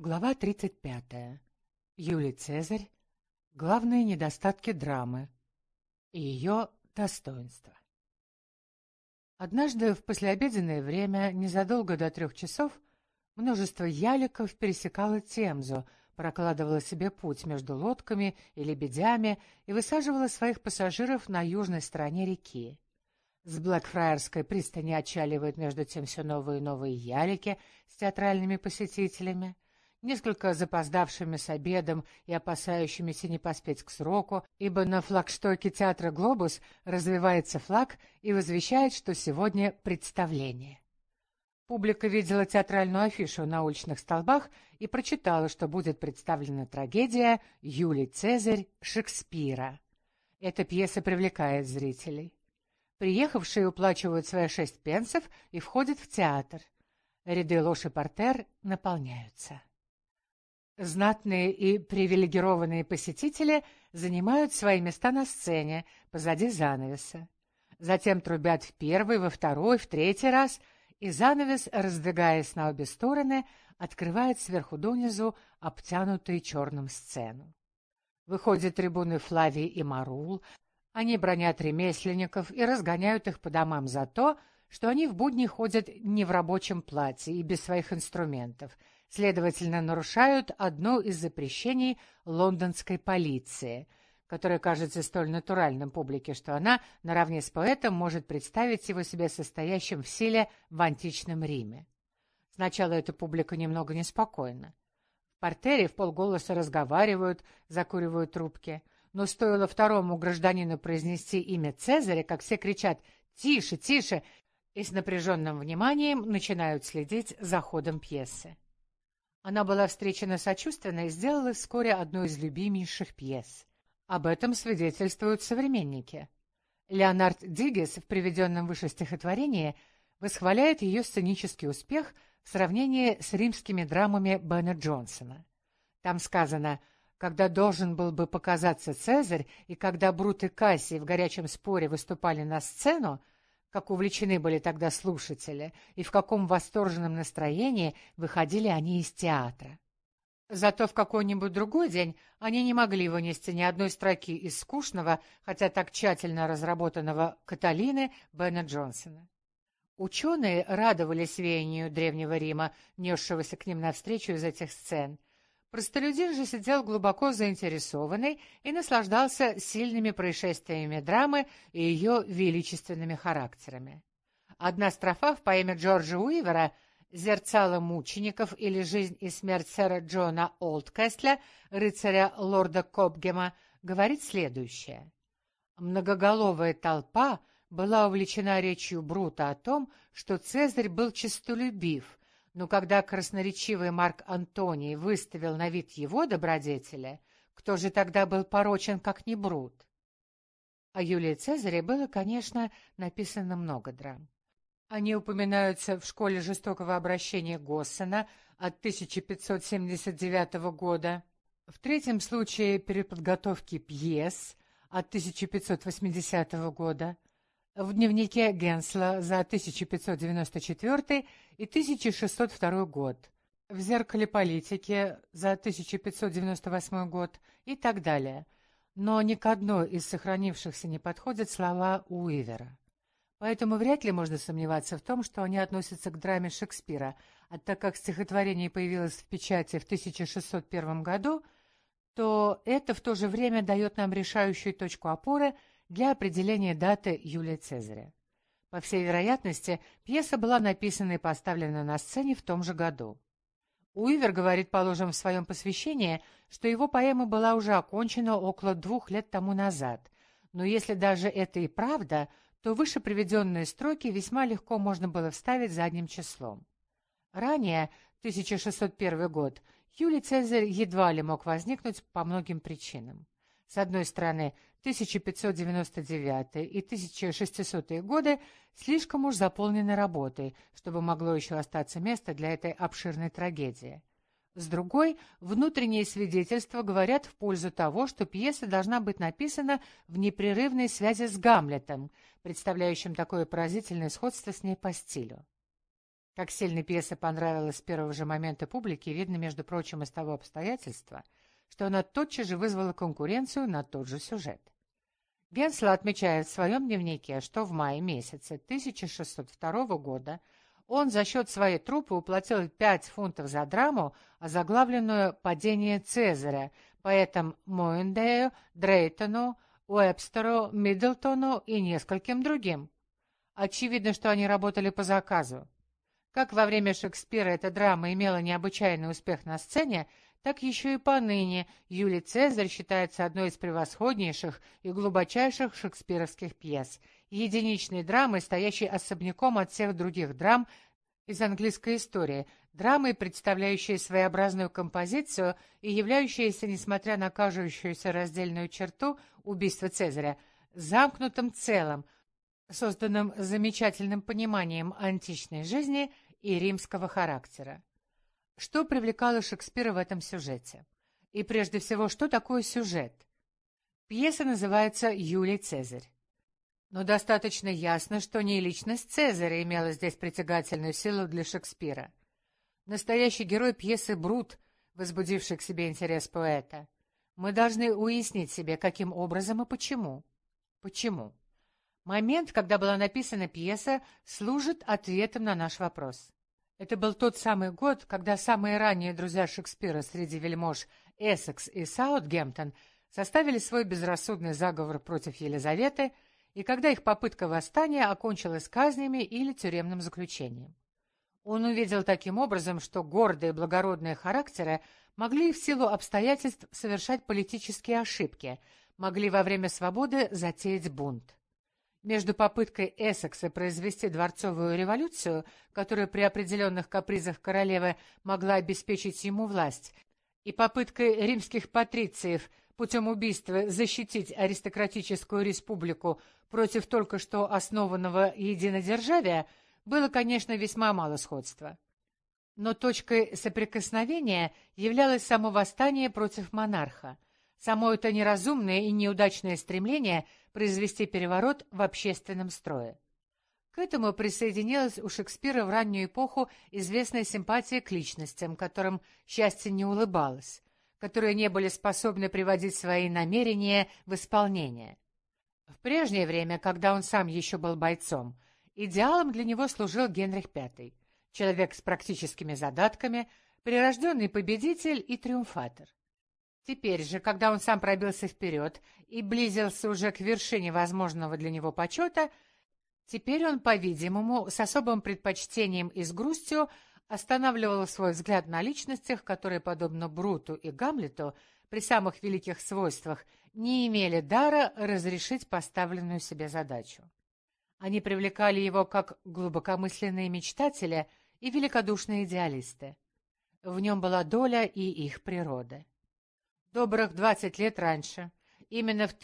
Глава 35. Юлий Цезарь. Главные недостатки драмы и ее достоинства. Однажды в послеобеденное время, незадолго до 3 часов, множество яликов пересекало Темзу, прокладывало себе путь между лодками и лебедями и высаживало своих пассажиров на южной стороне реки. С Блэкфраерской пристани отчаливают между тем все новые и новые ялики с театральными посетителями, несколько запоздавшими с обедом и опасающимися не поспеть к сроку, ибо на флагштоке театра «Глобус» развивается флаг и возвещает, что сегодня представление. Публика видела театральную афишу на уличных столбах и прочитала, что будет представлена трагедия «Юлий Цезарь» Шекспира. Эта пьеса привлекает зрителей. Приехавшие уплачивают свои 6 пенсов и входят в театр. Ряды лож и партер наполняются. Знатные и привилегированные посетители занимают свои места на сцене, позади занавеса. Затем трубят в первый, во второй, в третий раз, и занавес, раздвигаясь на обе стороны, открывает сверху донизу обтянутую черным сцену. Выходят трибуны Флавий и Марул. Они бранят ремесленников и разгоняют их по домам за то, что они в будни ходят не в рабочем платье и без своих инструментов, следовательно, нарушают одно из запрещений лондонской полиции, которое кажется столь натуральным публике, что она, наравне с поэтом, может представить его себе состоящим в силе в античном Риме. Сначала эта публика немного неспокойна. В партере вполголоса разговаривают, закуривают трубки, но стоило второму гражданину произнести имя Цезаря, как все кричат «Тише, тише!» и с напряженным вниманием начинают следить за ходом пьесы. Она была встречена сочувственно и сделала вскоре одну из любимейших пьес. Об этом свидетельствуют современники. Леонард Диггес в приведенном выше стихотворении восхваляет ее сценический успех в сравнении с римскими драмами Бена Джонсона. Там сказано: «Когда должен был бы показаться Цезарь, и когда Брут и Кассий в горячем споре выступали на сцену, как увлечены были тогда слушатели, и в каком восторженном настроении выходили они из театра. Зато в какой-нибудь другой день они не могли вынести ни одной строки из скучного, хотя так тщательно разработанного «Каталины» Бена Джонсона». Ученые радовались веянию Древнего Рима, несшегося к ним навстречу из этих сцен. Простолюдин же сидел глубоко заинтересованный и наслаждался сильными происшествиями драмы и ее величественными характерами. Одна строфа в поэме Джорджа Уивера «Зерцало мучеников» или «Жизнь и смерть сэра Джона Олдкастля, рыцаря лорда Кобгема» говорит следующее. Многоголовая толпа была увлечена речью Брута о том, что Цезарь был честолюбив, но когда красноречивый Марк Антоний выставил на вид его добродетели, кто же тогда был порочен, как не Брут? О Юлии Цезаре было, конечно, написано много драм. Они упоминаются в «Школе жестокого обращения» Госсена от 1579 года, в третьем случае переподготовки пьес от 1580 года, в дневнике Генсла за 1594 и 1602 год, в «Зеркале политики» за 1598 год и так далее. Но ни к одной из сохранившихся не подходят слова Уивера. Поэтому вряд ли можно сомневаться в том, что они относятся к драме Шекспира, а так как стихотворение появилось в печати в 1601 году, то это в то же время дает нам решающую точку опоры для определения даты Юлия Цезаря. По всей вероятности, пьеса была написана и поставлена на сцене в том же году. Уивер говорит, положим, в своем посвящении, что его поэма была уже окончена около 2 лет тому назад, но если даже это и правда, то выше приведенные строки весьма легко можно было вставить задним числом. Ранее, 1601 год, Юлий Цезарь едва ли мог возникнуть по многим причинам. С одной стороны, 1599 и 1600 годы слишком уж заполнены работой, чтобы могло еще остаться место для этой обширной трагедии. С другой, внутренние свидетельства говорят в пользу того, что пьеса должна быть написана в непрерывной связи с Гамлетом, представляющим такое поразительное сходство с ней по стилю. Как сильно пьеса понравилась с первого же момента публике, видно, между прочим, из того обстоятельства, что она тотчас же вызвала конкуренцию на тот же сюжет. Генсло отмечает в своем дневнике, что в мае месяце 1602 года он за счет своей труппы уплатил 5 фунтов за драму, озаглавленную «Падение Цезаря» поэтам Моэндею, Дрейтону, Уэбстеру, Миддлтону и нескольким другим. Очевидно, что они работали по заказу. Как во время Шекспира эта драма имела необычайный успех на сцене, так еще и поныне Юлий Цезарь считается одной из превосходнейших и глубочайших шекспировских пьес, единичной драмой, стоящей особняком от всех других драм из английской истории, драмой, представляющей своеобразную композицию и являющейся, несмотря на кажущуюся раздельную черту убийства Цезаря, замкнутым целым, созданным замечательным пониманием античной жизни и римского характера. Что привлекало Шекспира в этом сюжете? И прежде всего, что такое сюжет? Пьеса называется «Юлий Цезарь». Но достаточно ясно, что не личность Цезаря имела здесь притягательную силу для Шекспира. Настоящий герой пьесы Брут, возбудивший к себе интерес поэта. Мы должны уяснить себе, каким образом и почему. Почему? Момент, когда была написана пьеса, служит ответом на наш вопрос. Это был тот самый год, когда самые ранние друзья Шекспира среди вельмож Эссекс и Саутгемптон составили свой безрассудный заговор против Елизаветы, и когда их попытка восстания окончилась казнями или тюремным заключением. Он увидел таким образом, что гордые и благородные характеры могли в силу обстоятельств совершать политические ошибки, могли во время свободы затеять бунт. Между попыткой Эссекса произвести дворцовую революцию, которая при определенных капризах королевы могла обеспечить ему власть, и попыткой римских патрициев путем убийства защитить аристократическую республику против только что основанного единодержавия, было, конечно, весьма мало сходства. Но точкой соприкосновения являлось само восстание против монарха, само это неразумное и неудачное стремление произвести переворот в общественном строе. К этому присоединилась у Шекспира в раннюю эпоху известная симпатия к личностям, которым счастье не улыбалось, которые не были способны приводить свои намерения в исполнение. В прежнее время, когда он сам еще был бойцом, идеалом для него служил Генрих V, человек с практическими задатками, прирожденный победитель и триумфатор. Теперь же, когда он сам пробился вперед и близился уже к вершине возможного для него почета, теперь он, по-видимому, с особым предпочтением и с грустью останавливал свой взгляд на личностях, которые, подобно Бруту и Гамлету, при самых великих свойствах, не имели дара разрешить поставленную себе задачу. Они привлекали его как глубокомысленные мечтатели и великодушные идеалисты. В нем была доля и их природы. Добрых 20 лет раньше, именно в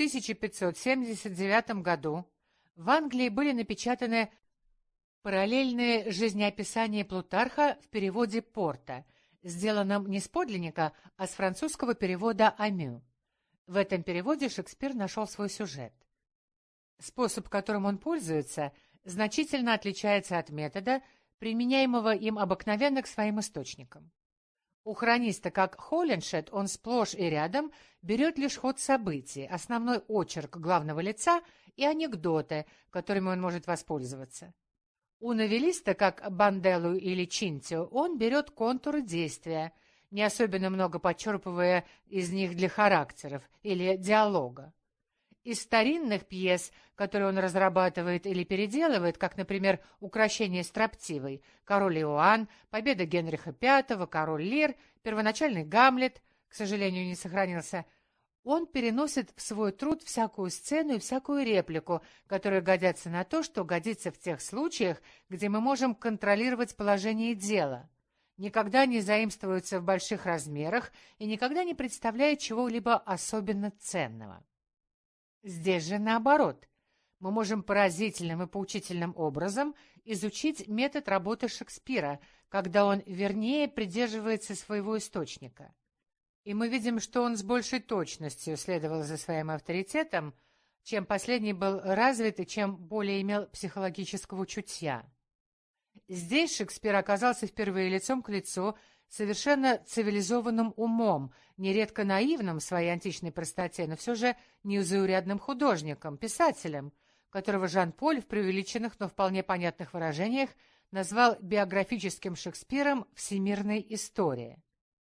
1579 году, в Англии были напечатаны параллельные жизнеописания Плутарха в переводе Порта, сделанном не с подлинника, а с французского перевода Амю. В этом переводе Шекспир нашел свой сюжет. Способ, которым он пользуется, значительно отличается от метода, применяемого им обыкновенно к своим источникам. У хрониста, как Холлиншед, он сплошь и рядом берет лишь ход событий, основной очерк главного лица и анекдоты, которыми он может воспользоваться. У новеллиста, как Банделлу или Чинтио, он берет контуры действия, не особенно много подчерпывая из них для характеров или диалога. Из старинных пьес, которые он разрабатывает или переделывает, как, например, «Укрощение строптивой», «Король Иоанн», «Победа Генриха V», «Король Лир», первоначальный «Гамлет», к сожалению, не сохранился, он переносит в свой труд всякую сцену и всякую реплику, которые годятся на то, что годится в тех случаях, где мы можем контролировать положение дела, никогда не заимствуется в больших размерах и никогда не представляет чего-либо особенно ценного. Здесь же наоборот. Мы можем поразительным и поучительным образом изучить метод работы Шекспира, когда он вернее придерживается своего источника. И мы видим, что он с большей точностью следовал за своим авторитетом, чем последний был развит и чем более имел психологического чутья. Здесь Шекспир оказался впервые лицом к лицу совершенно цивилизованным умом, нередко наивным в своей античной простоте, но все же незаурядным художником, писателем, которого Жан-Поль в преувеличенных, но вполне понятных выражениях назвал биографическим Шекспиром всемирной истории.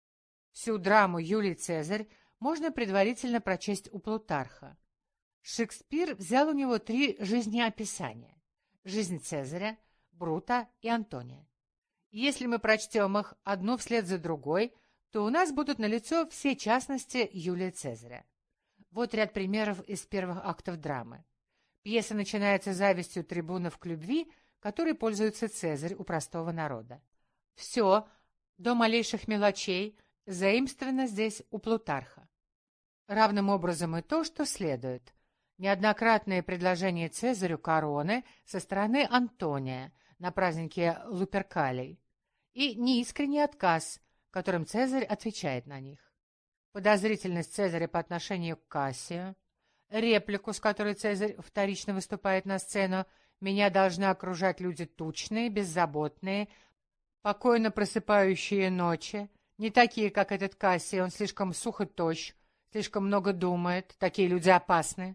Всю драму «Юлий Цезарь» можно предварительно прочесть у Плутарха. Шекспир взял у него 3 жизнеописания: жизнь Цезаря, Брута и Антония. Если мы прочтем их одну вслед за другой, то у нас будут налицо все частности Юлия Цезаря. Вот ряд примеров из первых актов драмы. Пьеса начинается завистью трибунов к любви, которой пользуется Цезарь у простого народа. Все, до малейших мелочей, заимствовано здесь у Плутарха. Равным образом и то, что следует. Неоднократное предложение Цезарю короны со стороны Антония на празднике Луперкалий и неискренний отказ, которым Цезарь отвечает на них. Подозрительность Цезаря по отношению к Кассию, реплику, с которой Цезарь вторично выступает на сцену: «Меня должны окружать люди тучные, беззаботные, покойно просыпающие ночи, не такие, как этот Кассий, он слишком сух и тощ, слишком много думает, такие люди опасны».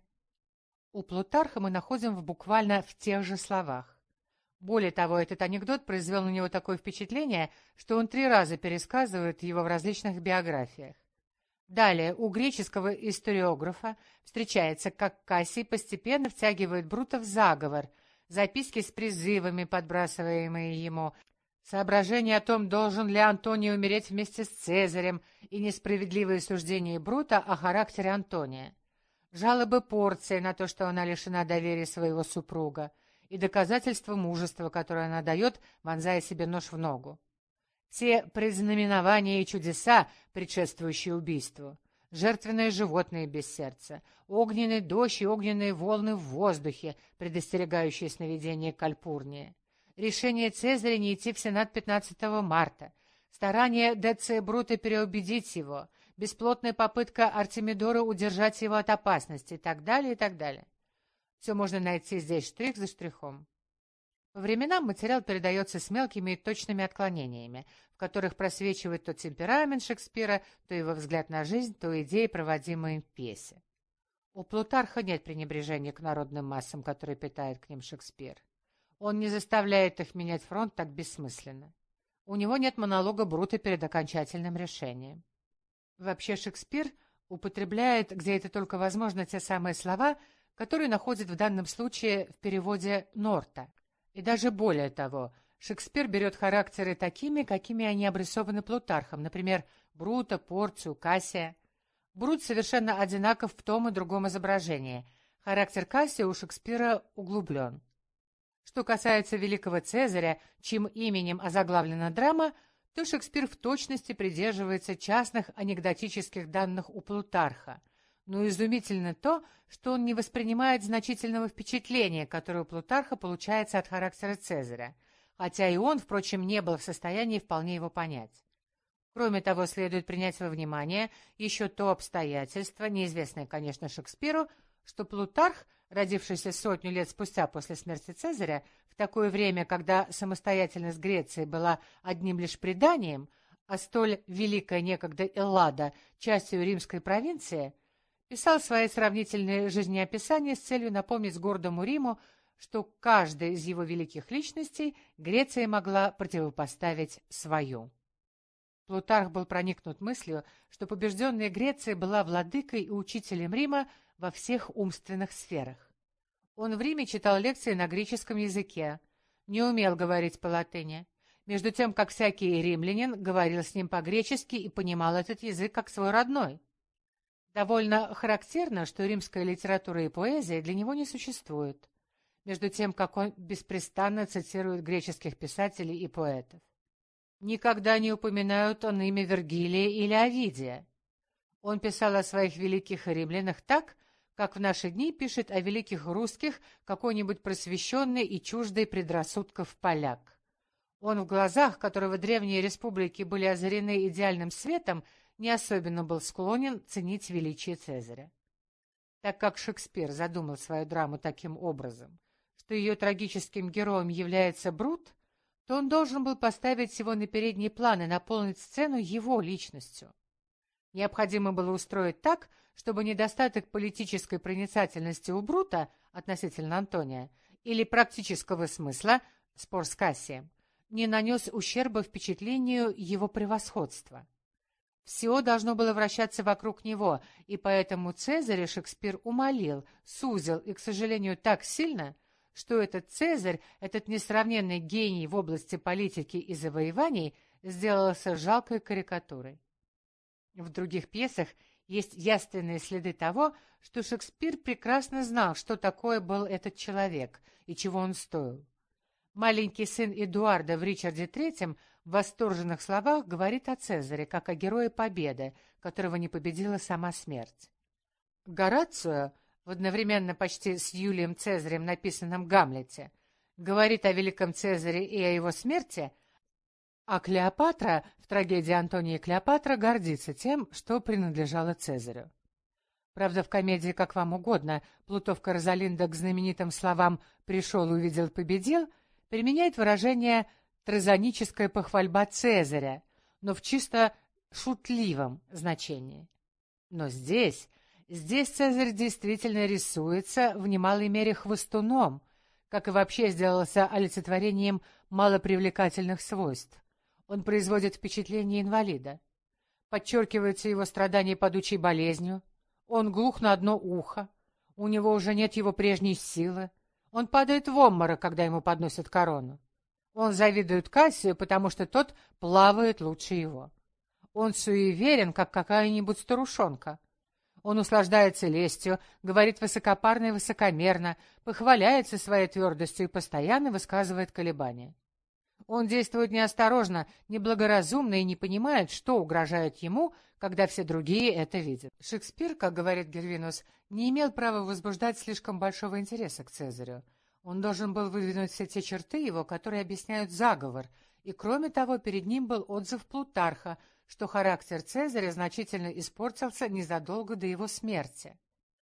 У Плутарха мы находим буквально в тех же словах. Более того, этот анекдот произвел на него такое впечатление, что он 3 раза пересказывает его в различных биографиях. Далее у греческого историографа встречается, как Кассий постепенно втягивает Брута в заговор, записки с призывами, подбрасываемые ему, соображения о том, должен ли Антоний умереть вместе с Цезарем, и несправедливые суждения Брута о характере Антония, жалобы Порции на то, что она лишена доверия своего супруга, и доказательства мужества, которое она дает, вонзая себе нож в ногу. Все предзнаменования и чудеса, предшествующие убийству, жертвенное животное без сердца, огненный дождь и огненные волны в воздухе, предостерегающие сновидение Кальпурния, решение Цезаря не идти в Сенат 15 марта, старание Деция Брута переубедить его, бесплотная попытка Артемидора удержать его от опасности и так далее, и так далее. Все можно найти здесь штрих за штрихом. По временам материал передается с мелкими и точными отклонениями, в которых просвечивает то темперамент Шекспира, то его взгляд на жизнь, то идеи, проводимые им в пьесе. У Плутарха нет пренебрежения к народным массам, которые питает к ним Шекспир. Он не заставляет их менять фронт так бессмысленно. У него нет монолога Брута перед окончательным решением. Вообще Шекспир употребляет, где это только возможно, те самые слова, которые находит в данном случае в переводе Норта. И даже более того, Шекспир берет характеры такими, какими они обрисованы Плутархом, например, Брута, Порцию, Кассия. Брут совершенно одинаков в том и другом изображении. Характер Кассия у Шекспира углублен. Что касается великого Цезаря, чьим именем озаглавлена драма, то Шекспир в точности придерживается частных анекдотических данных у Плутарха. Но изумительно то, что он не воспринимает значительного впечатления, которое у Плутарха получается от характера Цезаря, хотя и он, впрочем, не был в состоянии вполне его понять. Кроме того, следует принять во внимание еще то обстоятельство, неизвестное, конечно, Шекспиру, что Плутарх, родившийся 100 лет спустя после смерти Цезаря, в такое время, когда самостоятельность Греции была одним лишь преданием, а столь великая некогда Эллада частью римской провинции, писал свои сравнительные жизнеописания с целью напомнить гордому Риму, что каждая из его великих личностей Греция могла противопоставить свою. Плутарх был проникнут мыслью, что побежденная Греция была владыкой и учителем Рима во всех умственных сферах. Он в Риме читал лекции на греческом языке, не умел говорить по-латыни, между тем, как всякий римлянин говорил с ним по-гречески и понимал этот язык как свой родной. Довольно характерно, что римская литература и поэзия для него не существуют, между тем, как он беспрестанно цитирует греческих писателей и поэтов. Никогда не упоминают он имя Вергилия или Овидия. Он писал о своих великих римлянах так, как в наши дни пишет о великих русских какой-нибудь просвещенный и чуждый предрассудков поляк. Он в глазах, которого древние республики были озарены идеальным светом, не особенно был склонен ценить величие Цезаря. Так как Шекспир задумал свою драму таким образом, что ее трагическим героем является Брут, то он должен был поставить его на передний план и наполнить сцену его личностью. Необходимо было устроить так, чтобы недостаток политической проницательности у Брута относительно Антония или практического смысла, спор с Кассием, не нанес ущерба впечатлению его превосходства. Все должно было вращаться вокруг него, и поэтому Цезаря Шекспир умолил, сузил и, к сожалению, так сильно, что этот Цезарь, этот несравненный гений в области политики и завоеваний, сделался жалкой карикатурой. В других пьесах есть явственные следы того, что Шекспир прекрасно знал, что такое был этот человек и чего он стоил. Маленький сын Эдуарда в Ричарде III в восторженных словах говорит о Цезаре, как о герое победы, которого не победила сама смерть. Горацио, в одновременно почти с Юлием Цезарем написанном «Гамлете», говорит о великом Цезаре и о его смерти, а Клеопатра в трагедии «Антония и Клеопатра» гордится тем, что принадлежало Цезарю. Правда, в комедии «Как вам угодно» плутовка Розалинда к знаменитым словам «пришел, увидел, победил» применяет выражение «тразоническая похвальба Цезаря», но в чисто шутливом значении. Но здесь Цезарь действительно рисуется в немалой мере хвостуном, как и вообще сделался олицетворением малопривлекательных свойств. Он производит впечатление инвалида. Подчеркиваются его страдания падучей болезнью. Он глух на одно ухо. У него уже нет его прежней силы. Он падает в обморок, когда ему подносят корону. Он завидует Кассию, потому что тот плавает лучше его. Он суеверен, как какая-нибудь старушонка. Он услаждается лестью, говорит высокопарно и высокомерно, похваляется своей твердостью и постоянно высказывает колебания. Он действует неосторожно, неблагоразумно и не понимает, что угрожает ему, когда все другие это видят. Шекспир, как говорит Гервинус, не имел права возбуждать слишком большого интереса к Цезарю. Он должен был выдвинуть все те черты его, которые объясняют заговор, и, кроме того, перед ним был отзыв Плутарха, что характер Цезаря значительно испортился незадолго до его смерти.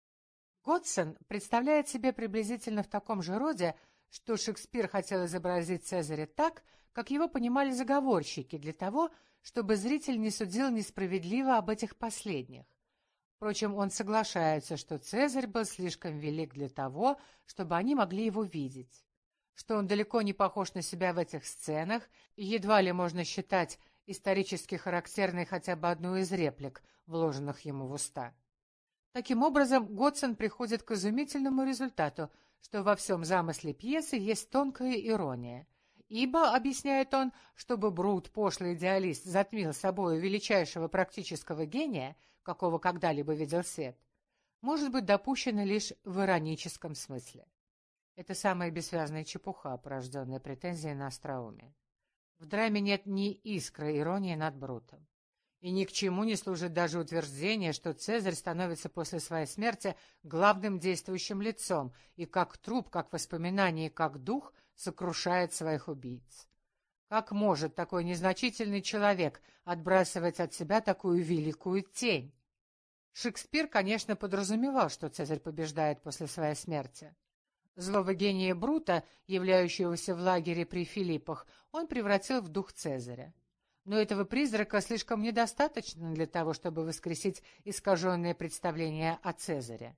Годсон представляет себе приблизительно в таком же роде, что Шекспир хотел изобразить Цезаря так, как его понимали заговорщики, для того, чтобы зритель не судил несправедливо об этих последних. Впрочем, он соглашается, что Цезарь был слишком велик для того, чтобы они могли его видеть, что он далеко не похож на себя в этих сценах, и едва ли можно считать исторически характерной хотя бы одну из реплик, вложенных ему в уста. Таким образом, Годсон приходит к изумительному результату, что во всем замысле пьесы есть тонкая ирония. Ибо, объясняет он, чтобы Брут, пошлый идеалист, затмил собою величайшего практического гения, какого когда-либо видел свет, может быть допущено лишь в ироническом смысле. Это самая бессвязная чепуха, порожденная претензией на остроумие. В драме нет ни искры иронии над Брутом. И ни к чему не служит даже утверждение, что Цезарь становится после своей смерти главным действующим лицом и как труп, как воспоминание, как дух сокрушает своих убийц. Как может такой незначительный человек отбрасывать от себя такую великую тень? Шекспир, конечно, подразумевал, что Цезарь побеждает после своей смерти. Злого гения Брута, являющегося в лагере при Филиппах, он превратил в дух Цезаря. Но этого призрака слишком недостаточно для того, чтобы воскресить искаженное представление о Цезаре.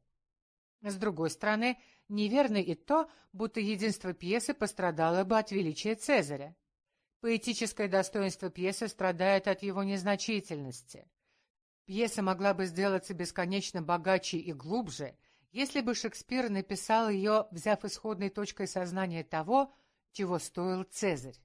С другой стороны, неверно и то, будто единство пьесы пострадало бы от величия Цезаря. Поэтическое достоинство пьесы страдает от его незначительности. Пьеса могла бы сделаться бесконечно богаче и глубже, если бы Шекспир написал ее, взяв исходной точкой сознания того, чего стоил Цезарь.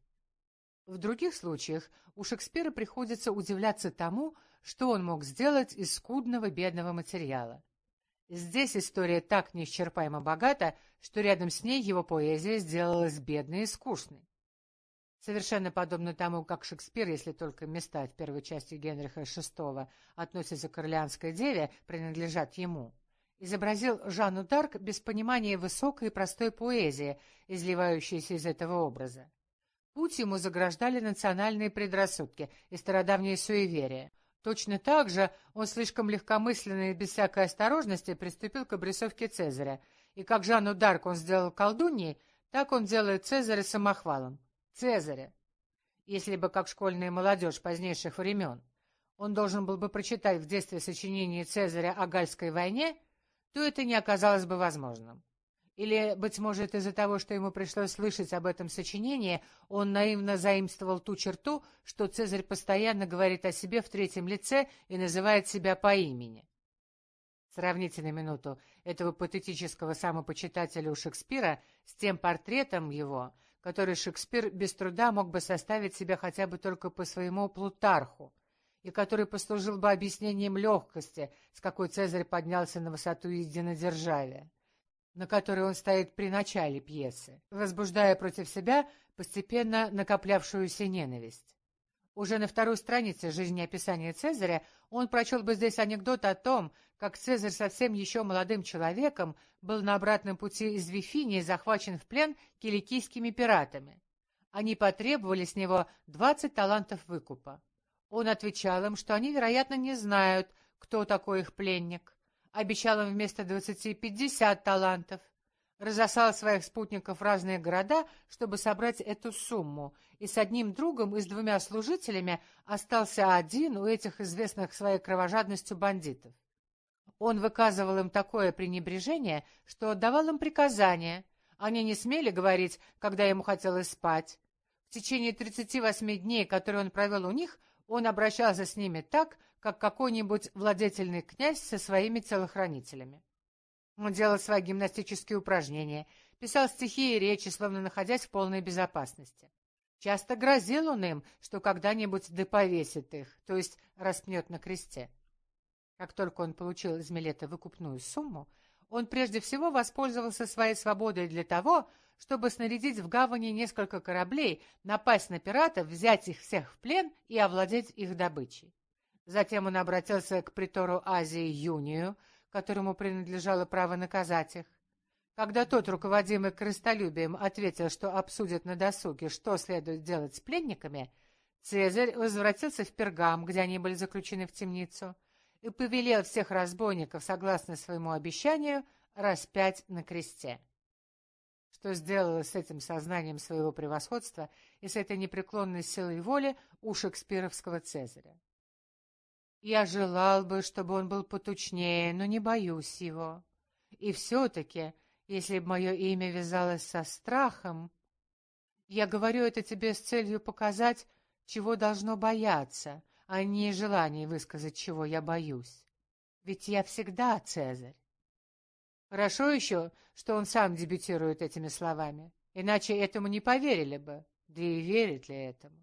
В других случаях у Шекспира приходится удивляться тому, что он мог сделать из скудного бедного материала. Здесь история так неисчерпаемо богата, что рядом с ней его поэзия сделалась бедной и скучной. Совершенно подобно тому, как Шекспир, если только места в первой части Генриха VI относятся к Орлеанской деве, принадлежат ему, изобразил Жанну д'Арк без понимания высокой и простой поэзии, изливающейся из этого образа. Путь ему заграждали национальные предрассудки и стародавние суеверия. Точно так же он слишком легкомысленно и без всякой осторожности приступил к обрисовке Цезаря, и как Жанну д'Арк он сделал колдуньей, так он делает Цезаря самохвалом. Цезаря. Если бы, как школьная молодежь позднейших времен, он должен был бы прочитать в детстве сочинение Цезаря о Гальской войне, то это не оказалось бы возможным. Или, быть может, из-за того, что ему пришлось слышать об этом сочинении, он наивно заимствовал ту черту, что Цезарь постоянно говорит о себе в третьем лице и называет себя по имени. Сравните на минуту этого патетического самопочитателя у Шекспира с тем портретом его, который Шекспир без труда мог бы составить себе хотя бы только по своему Плутарху, и который послужил бы объяснением легкости, с какой Цезарь поднялся на высоту единодержавия, на которой он стоит при начале пьесы, возбуждая против себя постепенно накоплявшуюся ненависть. Уже на второй странице жизнеописания Цезаря он прочел бы здесь анекдот о том, как Цезарь совсем еще молодым человеком был на обратном пути из Вифинии захвачен в плен киликийскими пиратами. Они потребовали с него 20 талантов выкупа. Он отвечал им, что они, вероятно, не знают, кто такой их пленник. Обещал им вместо 20 50 талантов. Разослал своих спутников в разные города, чтобы собрать эту сумму, и с одним другом и с 2 служителями остался один у этих известных своей кровожадностью бандитов. Он выказывал им такое пренебрежение, что давал им приказания. Они не смели говорить, когда ему хотелось спать. В течение 38 дней, которые он провел у них, он обращался с ними так, как какой-нибудь владетельный князь со своими телохранителями. Он делал свои гимнастические упражнения, писал стихи и речи, словно находясь в полной безопасности. Часто грозил он им, что когда-нибудь доповесит их, то есть распнет на кресте. Как только он получил из Милета выкупную сумму, он прежде всего воспользовался своей свободой для того, чтобы снарядить в гавани несколько кораблей, напасть на пиратов, взять их всех в плен и овладеть их добычей. Затем он обратился к притору Азии Юнию, которому принадлежало право наказать их. Когда тот, руководимый корыстолюбием, ответил, что обсудит на досуге, что следует делать с пленниками, Цезарь возвратился в Пергам, где они были заключены в темницу, и повелел всех разбойников, согласно своему обещанию, распять на кресте. Что сделало с этим сознанием своего превосходства и с этой непреклонной силой воли у шекспировского Цезаря? Я желал бы, чтобы он был потучнее, но не боюсь его. И все-таки, если бы мое имя вязалось со страхом... Я говорю это тебе с целью показать, чего должно бояться, а не желание высказать, чего я боюсь. Ведь я всегда Цезарь. Хорошо еще, что он сам дебютирует этими словами, иначе этому не поверили бы, да и верит ли этому.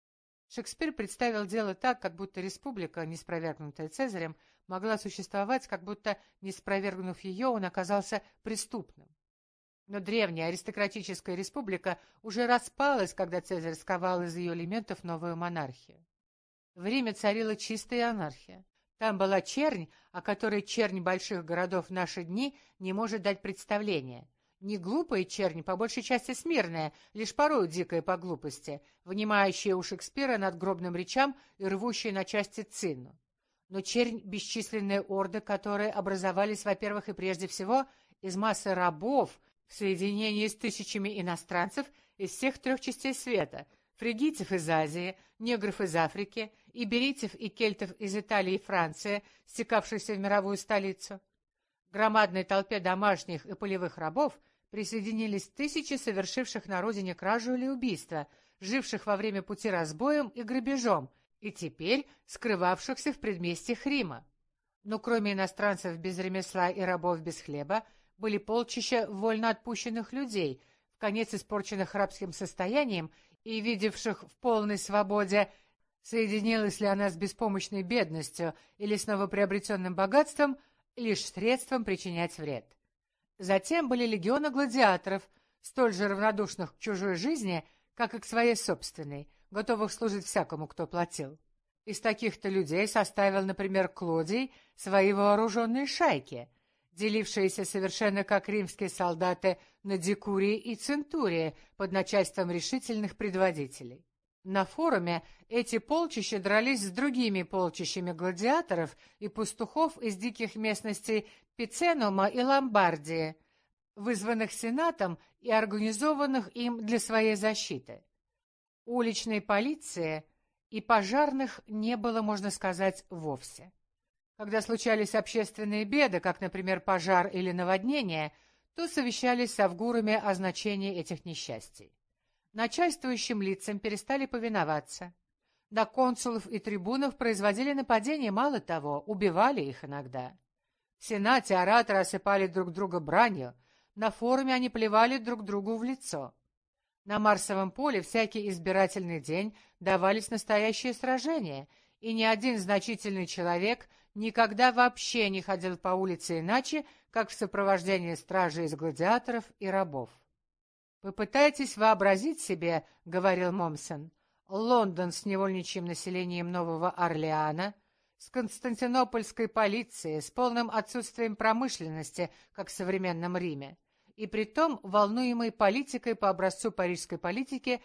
Шекспир представил дело так, как будто республика, не спровергнутая Цезарем, могла существовать, как будто, не спровергнув ее, он оказался преступным. Но древняя аристократическая республика уже распалась, когда Цезарь сковал из ее элементов новую монархию. В Риме царила чистая анархия. Там была чернь, о которой чернь больших городов в наши дни не может дать представления. Не глупая чернь, по большей части смирная, лишь порою дикая по глупости, внимающая у Шекспира надгробным речам и рвущая на части Цинну. Но чернь бесчисленные орды, которые образовались, во-первых, и прежде всего, из массы рабов в соединении с тысячами иностранцев из всех 3 частей света, фригийцев из Азии, негров из Африки, иберийцев и кельтов из Италии и Франции, стекавшихся в мировую столицу. К громадной толпе домашних и полевых рабов присоединились тысячи совершивших на родине кражу или убийство, живших во время пути разбоем и грабежом, и теперь скрывавшихся в предместьях Рима. Но кроме иностранцев без ремесла и рабов без хлеба, были полчища вольно отпущенных людей, вконец испорченных рабским состоянием и видевших в полной свободе, соединилась ли она с беспомощной бедностью или с новоприобретенным богатством, лишь средством причинять вред. Затем были легионы гладиаторов, столь же равнодушных к чужой жизни, как и к своей собственной, готовых служить всякому, кто платил. Из таких-то людей составил, например, Клодий свои вооруженные шайки, делившиеся совершенно как римские солдаты на декурии и центурии под начальством решительных предводителей. На форуме эти полчища дрались с другими полчищами гладиаторов и пастухов из диких местностей Пиценума и Ломбардии, вызванных сенатом и организованных им для своей защиты. Уличной полиции и пожарных не было, можно сказать, вовсе. Когда случались общественные беды, как, например, пожар или наводнение, то совещались с авгурами о значении этих несчастий. Начальствующим лицам перестали повиноваться. На консулов и трибунов производили нападения, мало того, убивали их иногда. В Сенате ораторы осыпали друг друга бранью, на форуме они плевали друг другу в лицо. На Марсовом поле всякий избирательный день давались настоящие сражения, и ни один значительный человек никогда вообще не ходил по улице иначе, как в сопровождении стражи из гладиаторов и рабов. «Попытайтесь вообразить себе, — говорил Момсон, — Лондон с невольничьим населением Нового Орлеана, с константинопольской полицией, с полным отсутствием промышленности, как в современном Риме, и притом волнуемой политикой по образцу парижской политики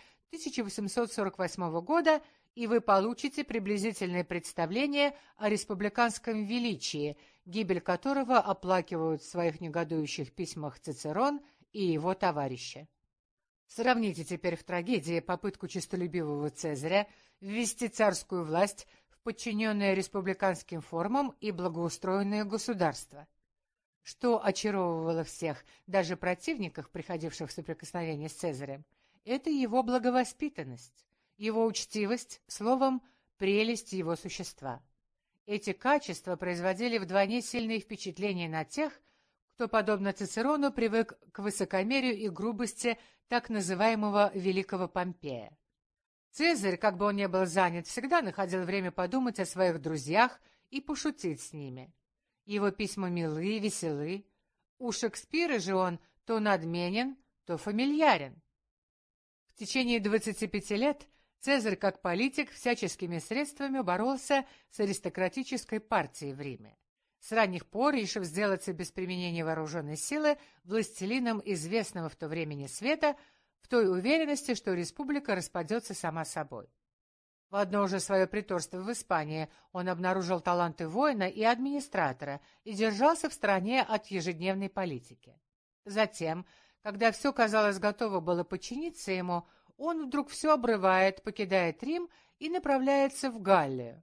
1848 года, и вы получите приблизительное представление о республиканском величии, гибель которого оплакивают в своих негодующих письмах Цицерон и его товарищи. Сравните теперь в трагедии попытку честолюбивого Цезаря ввести царскую власть в подчиненное республиканским формам и благоустроенное государство. Что очаровывало всех, даже противников, приходивших в соприкосновение с Цезарем, это его благовоспитанность, его учтивость, словом, прелесть его существа. Эти качества производили вдвойне сильные впечатления на тех, кто, подобно Цицерону, привык к высокомерию и грубости так называемого великого Помпея. Цезарь, как бы он ни был занят, всегда находил время подумать о своих друзьях и пошутить с ними. Его письма милы, веселы. У Шекспира же он то надменен, то фамильярен. В течение 25 лет Цезарь, как политик, всяческими средствами боролся с аристократической партией в Риме. С ранних пор, решив сделаться без применения вооруженной силы властелином известного в то времени света, в той уверенности, что республика распадется сама собой. В одно уже свое приторство в Испании он обнаружил таланты воина и администратора и держался в стороне от ежедневной политики. Затем, когда все, казалось, готово было подчиниться ему, он вдруг все обрывает, покидает Рим и направляется в Галлию.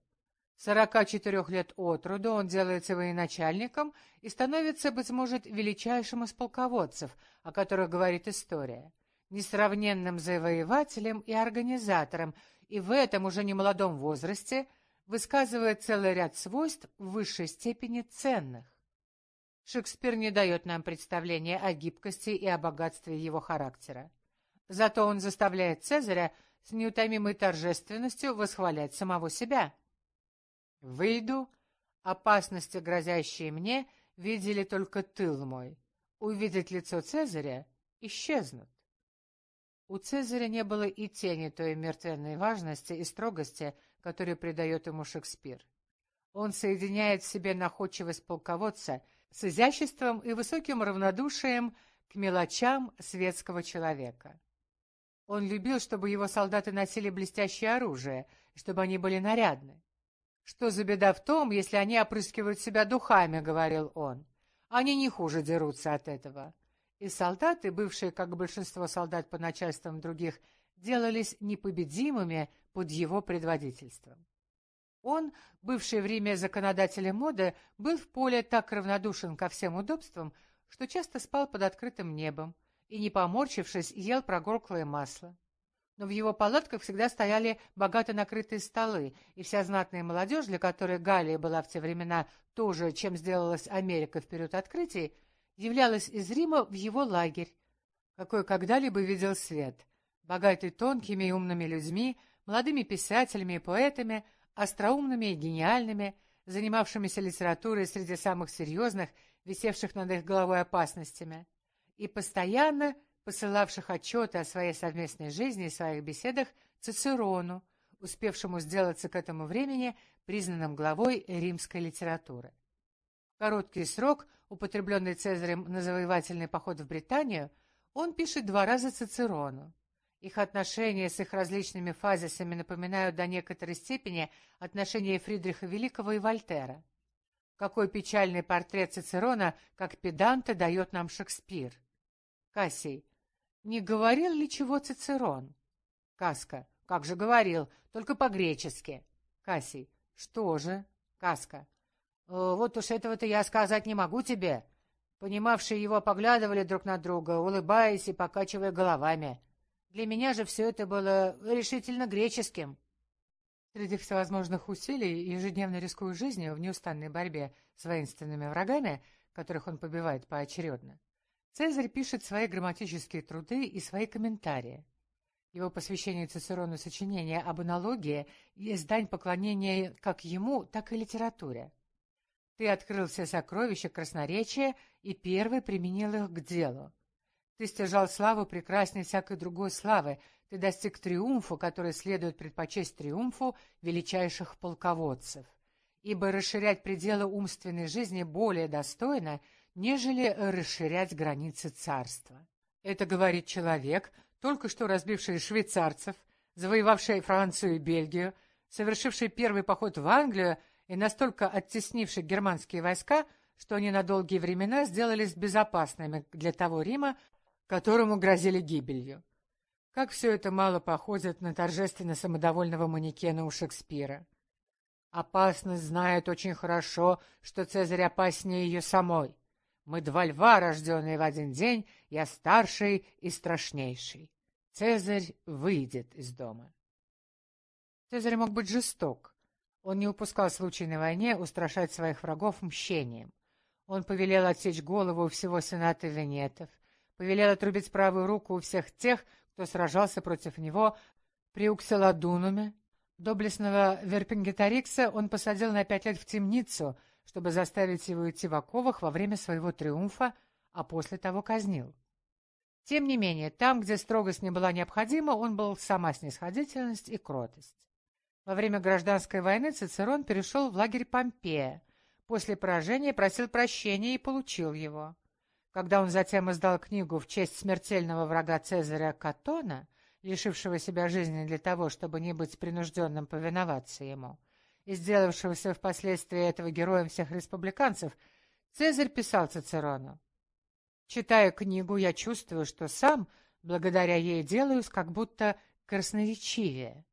44 лет от роду он делается военачальником и становится, быть может, величайшим из полководцев, о которых говорит история, несравненным завоевателем и организатором, и в этом уже немолодом возрасте высказывает целый ряд свойств в высшей степени ценных. Шекспир не дает нам представления о гибкости и о богатстве его характера. Зато он заставляет Цезаря с неутомимой торжественностью восхвалять самого себя. «Выйду, опасности, грозящие мне, видели только тыл мой. Увидеть лицо Цезаря — исчезнут». У Цезаря не было и тени той мертвенной важности и строгости, которую придает ему Шекспир. Он соединяет в себе находчивость полководца с изяществом и высоким равнодушием к мелочам светского человека. Он любил, чтобы его солдаты носили блестящее оружие, чтобы они были нарядны. «Что за беда в том, если они опрыскивают себя духами?» — говорил он. «Они не хуже дерутся от этого». И солдаты, бывшие, как большинство солдат по начальствам других, делались непобедимыми под его предводительством. Он, бывший в Риме законодателем моды, был в поле так равнодушен ко всем удобствам, что часто спал под открытым небом и, не поморщившись, ел прогорклое масло. Но в его палатках всегда стояли богато накрытые столы, и вся знатная молодежь, для которой Галлия была в те времена тоже, чем сделалась Америка в период открытий, являлась из Рима в его лагерь, какой когда-либо видел свет, богатый тонкими и умными людьми, молодыми писателями и поэтами, остроумными и гениальными, занимавшимися литературой среди самых серьезных, висевших над их головой опасностями, и постоянно посылавших отчеты о своей совместной жизни и своих беседах Цицерону, успевшему сделаться к этому времени признанным главой римской литературы. В короткий срок, употребленный Цезарем на завоевательный поход в Британию, он пишет 2 раза Цицерону. Их отношения с их различными фазисами напоминают до некоторой степени отношения Фридриха Великого и Вольтера. Какой печальный портрет Цицерона, как педанта, дает нам Шекспир. Кассий. Не говорил ли чего Цицерон? Каска. Как же говорил, только по-гречески. Кассий. Что же? Каска. Вот уж этого-то я сказать не могу тебе. Понимавшие его поглядывали друг на друга, улыбаясь и покачивая головами. Для меня же все это было решительно греческим. Среди всевозможных усилий, ежедневно рискуя жизнью в неустанной борьбе с воинственными врагами, которых он побивает поочередно, Цезарь пишет свои грамматические труды и свои комментарии. Его посвящение Цицерону сочинения об аналогии есть дань поклонения как ему, так и литературе. Ты открыл все сокровища красноречия и первый применил их к делу. Ты стяжал славу прекрасней всякой другой славы, ты достиг триумфа, который следует предпочесть триумфу величайших полководцев. Ибо расширять пределы умственной жизни более достойно, нежели расширять границы царства. Это говорит человек, только что разбивший швейцарцев, завоевавший Францию и Бельгию, совершивший первый поход в Англию и настолько оттеснивший германские войска, что они на долгие времена сделались безопасными для того Рима, которому грозили гибелью. Как все это мало походит на торжественно самодовольного манекена у Шекспира. Опасность знает очень хорошо, что Цезарь опаснее ее самой. Мы два льва, рожденные в один день, я старший и страшнейший. Цезарь выйдет из дома. Цезарь мог быть жесток. Он не упускал случая на войне устрашать своих врагов мщением. Он повелел отсечь голову у всего сената венетов, повелел отрубить правую руку у всех тех, кто сражался против него при Уксиладунуме. Доблестного Верпингеторикса он посадил на 5 лет в темницу, чтобы заставить его идти в оковах во время своего триумфа, а после того казнил. Тем не менее, там, где строгость не была необходима, он был сама снисходительность и кротость. Во время гражданской войны Цицерон перешел в лагерь Помпея. После поражения просил прощения и получил его. Когда он затем издал книгу в честь смертельного врага Цезаря Катона, лишившего себя жизни для того, чтобы не быть принужденным повиноваться ему, и сделавшегося впоследствии этого героем всех республиканцев, Цезарь писал Цицерону: «Читая книгу, я чувствую, что сам, благодаря ей, делаюсь как будто красноречивее».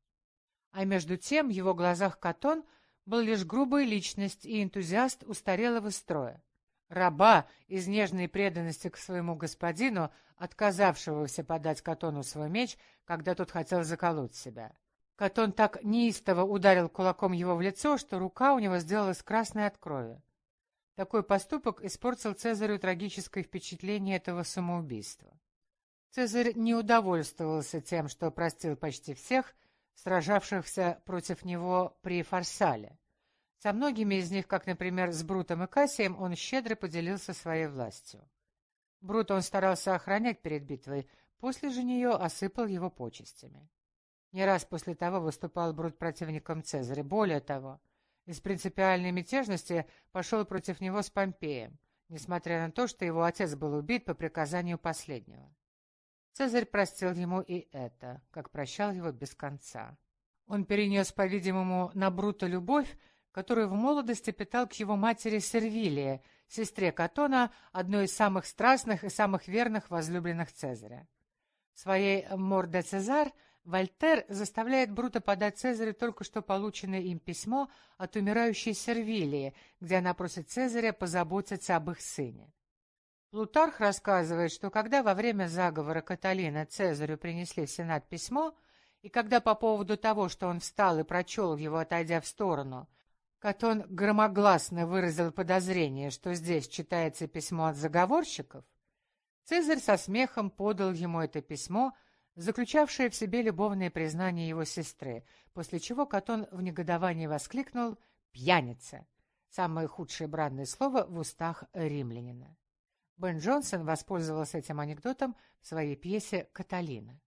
А между тем в его глазах Катон был лишь грубая личность и энтузиаст устарелого строя. Раба из нежной преданности к своему господину, отказавшегося подать Катону свой меч, когда тот хотел заколоть себя. Катон так неистово ударил кулаком его в лицо, что рука у него сделалась красной от крови. Такой поступок испортил Цезарю трагическое впечатление этого самоубийства. Цезарь не удовольствовался тем, что простил почти всех, сражавшихся против него при Фарсале. Со многими из них, как, например, с Брутом и Кассием, он щедро поделился своей властью. Брута он старался охранять перед битвой, после же нее осыпал его почестями. Не раз после того выступал Брут противником Цезаря. Более того, из принципиальной мятежности пошел против него с Помпеем, несмотря на то, что его отец был убит по приказанию последнего. Цезарь простил ему и это, как прощал его без конца. Он перенес, по-видимому, на Брута любовь, которую в молодости питал к его матери Сервилии, сестре Катона, одной из самых страстных и самых верных возлюбленных Цезаря. В своей «Мор де Цезарь» Вольтер заставляет Брута подать Цезарю только что полученное им письмо от умирающей Сервилии, где она просит Цезаря позаботиться об их сыне. Плутарх рассказывает, что когда во время заговора Каталина Цезарю принесли в Сенат письмо, и когда по поводу того, что он встал и прочел его, отойдя в сторону, Катон громогласно выразил подозрение, что здесь читается письмо от заговорщиков, Цезарь со смехом подал ему это письмо, заключавшее в себе любовное признание его сестры, после чего Катон в негодовании воскликнул «пьяница» — самое худшее бранное слово в устах римлянина. Бен Джонсон воспользовался этим анекдотом в своей пьесе «Каталина».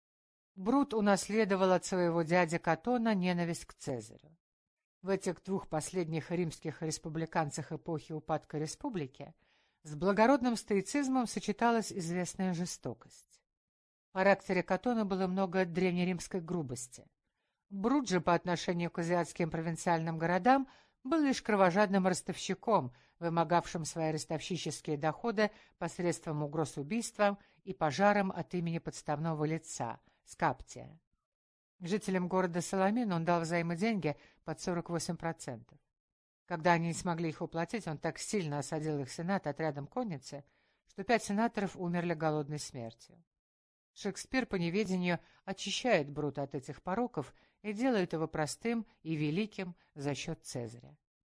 Брут унаследовал от своего дяди Катона ненависть к Цезарю. В этих двух последних римских республиканцах эпохи упадка республики с благородным стоицизмом сочеталась известная жестокость. В характере Катона было много древнеримской грубости. Брут же по отношению к азиатским провинциальным городам был лишь кровожадным ростовщиком, вымогавшим свои ростовщические доходы посредством угроз убийством и пожаром от имени подставного лица – Скаптия. Жителям города Саламин он дал взаймы деньги под 48%. Когда они не смогли их уплатить, он так сильно осадил их сенат отрядом конницы, что 5 сенаторов умерли голодной смертью. Шекспир по неведению очищает Брута от этих пороков и делает его простым и великим за счет Цезаря.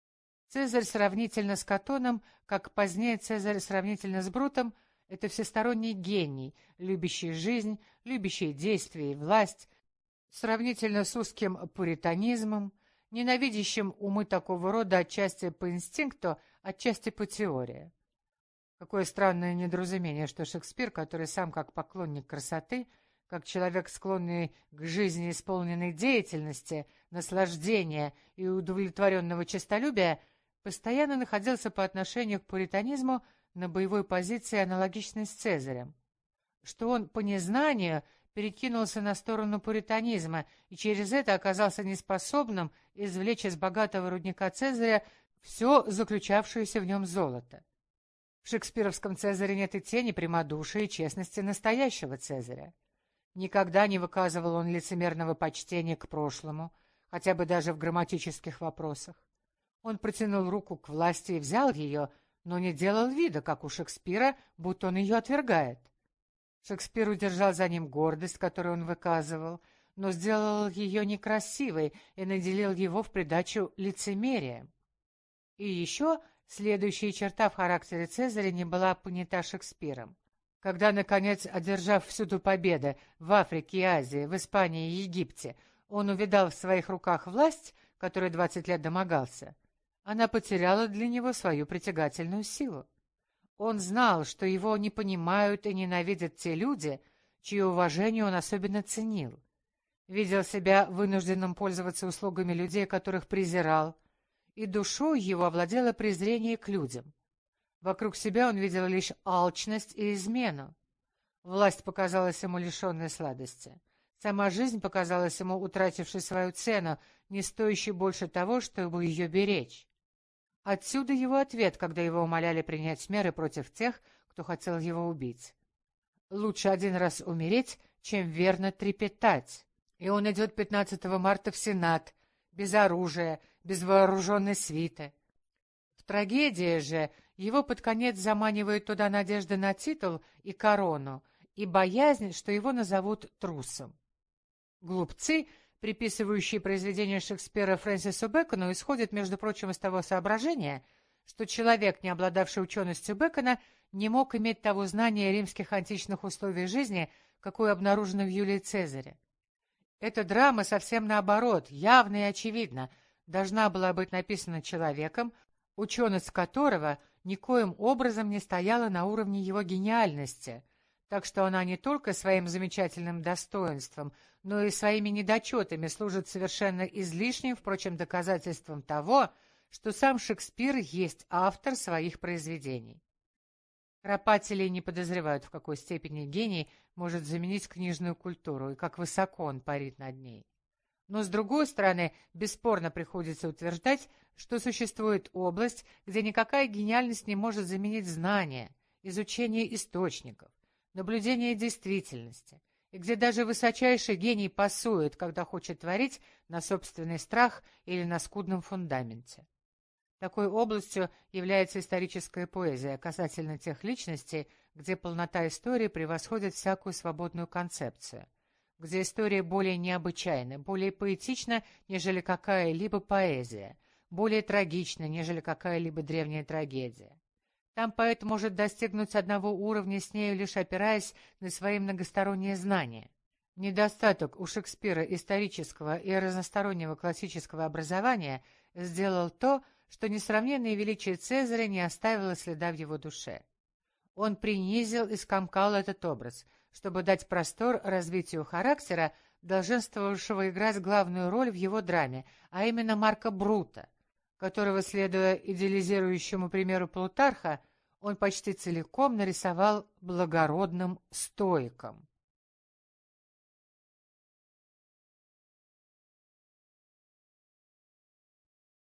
Цезарь сравнительно с Катоном, как позднее Цезарь сравнительно с Брутом, это всесторонний гений, любящий жизнь, любящий действие и власть, сравнительно с узким пуританизмом, ненавидящим умы такого рода отчасти по инстинкту, отчасти по теории. Какое странное недоразумение, что Шекспир, который сам как поклонник красоты, как человек, склонный к жизни исполненной деятельности, наслаждения и удовлетворенного честолюбия, постоянно находился по отношению к пуританизму на боевой позиции, аналогичной с Цезарем, что он по незнанию перекинулся на сторону пуританизма и через это оказался неспособным извлечь из богатого рудника Цезаря все заключавшееся в нем золото. В шекспировском Цезаре нет и тени прямодушия и честности настоящего Цезаря. Никогда не выказывал он лицемерного почтения к прошлому, хотя бы даже в грамматических вопросах. Он протянул руку к власти и взял ее, но не делал вида, как у Шекспира, будто он ее отвергает. Шекспир удержал за ним гордость, которую он выказывал, но сделал ее некрасивой и наделил его в придачу лицемерием. И еще следующая черта в характере Цезаря не была понята Шекспиром. Когда, наконец, одержав всюду победы в Африке и Азии, в Испании и Египте, он увидал в своих руках власть, которой 20 лет домогался, она потеряла для него свою притягательную силу. Он знал, что его не понимают и ненавидят те люди, чье уважение он особенно ценил. Видел себя вынужденным пользоваться услугами людей, которых презирал, и душой его овладело презрение к людям. Вокруг себя он видел лишь алчность и измену. Власть показалась ему лишенной сладости. Сама жизнь показалась ему утратившей свою цену, не стоящей больше того, чтобы ее беречь. Отсюда его ответ, когда его умоляли принять меры против тех, кто хотел его убить. Лучше один раз умереть, чем верно трепетать. И он идет 15 марта в Сенат, без оружия, без вооруженной свиты. В трагедии же его под конец заманивает туда надежда на титул и корону, и боязнь, что его назовут трусом. Глупцы, приписывающие произведения Шекспира Фрэнсису Бэкону, исходят, между прочим, из того соображения, что человек, не обладавший ученостью Бэкона, не мог иметь того знания римских античных условий жизни, какое обнаружено в Юлии Цезаре. Эта драма совсем наоборот, явно и очевидно, должна была быть написана человеком, ученость которого никоим образом не стояла на уровне его гениальности, так что она не только своим замечательным достоинством, но и своими недочетами служит совершенно излишним, впрочем, доказательством того, что сам Шекспир есть автор своих произведений. Кропатели не подозревают, в какой степени гений может заменить книжную культуру и как высоко он парит над ней. Но, с другой стороны, бесспорно приходится утверждать, что существует область, где никакая гениальность не может заменить знания, изучение источников, наблюдение действительности, и где даже высочайший гений пасует, когда хочет творить на собственный страх или на скудном фундаменте. Такой областью является историческая поэзия касательно тех личностей, где полнота истории превосходит всякую свободную концепцию, где история более необычайна, более поэтична, нежели какая-либо поэзия, более трагична, нежели какая-либо древняя трагедия. Там поэт может достигнуть одного уровня с нею, лишь опираясь на свои многосторонние знания. Недостаток у Шекспира исторического и разностороннего классического образования сделал то, что несравненное величие Цезаря не оставило следа в его душе. Он принизил и скомкал этот образ, чтобы дать простор развитию характера, долженствовавшего играть главную роль в его драме, а именно Марка Брута, которого, следуя идеализирующему примеру Плутарха, он почти целиком нарисовал благородным стоиком.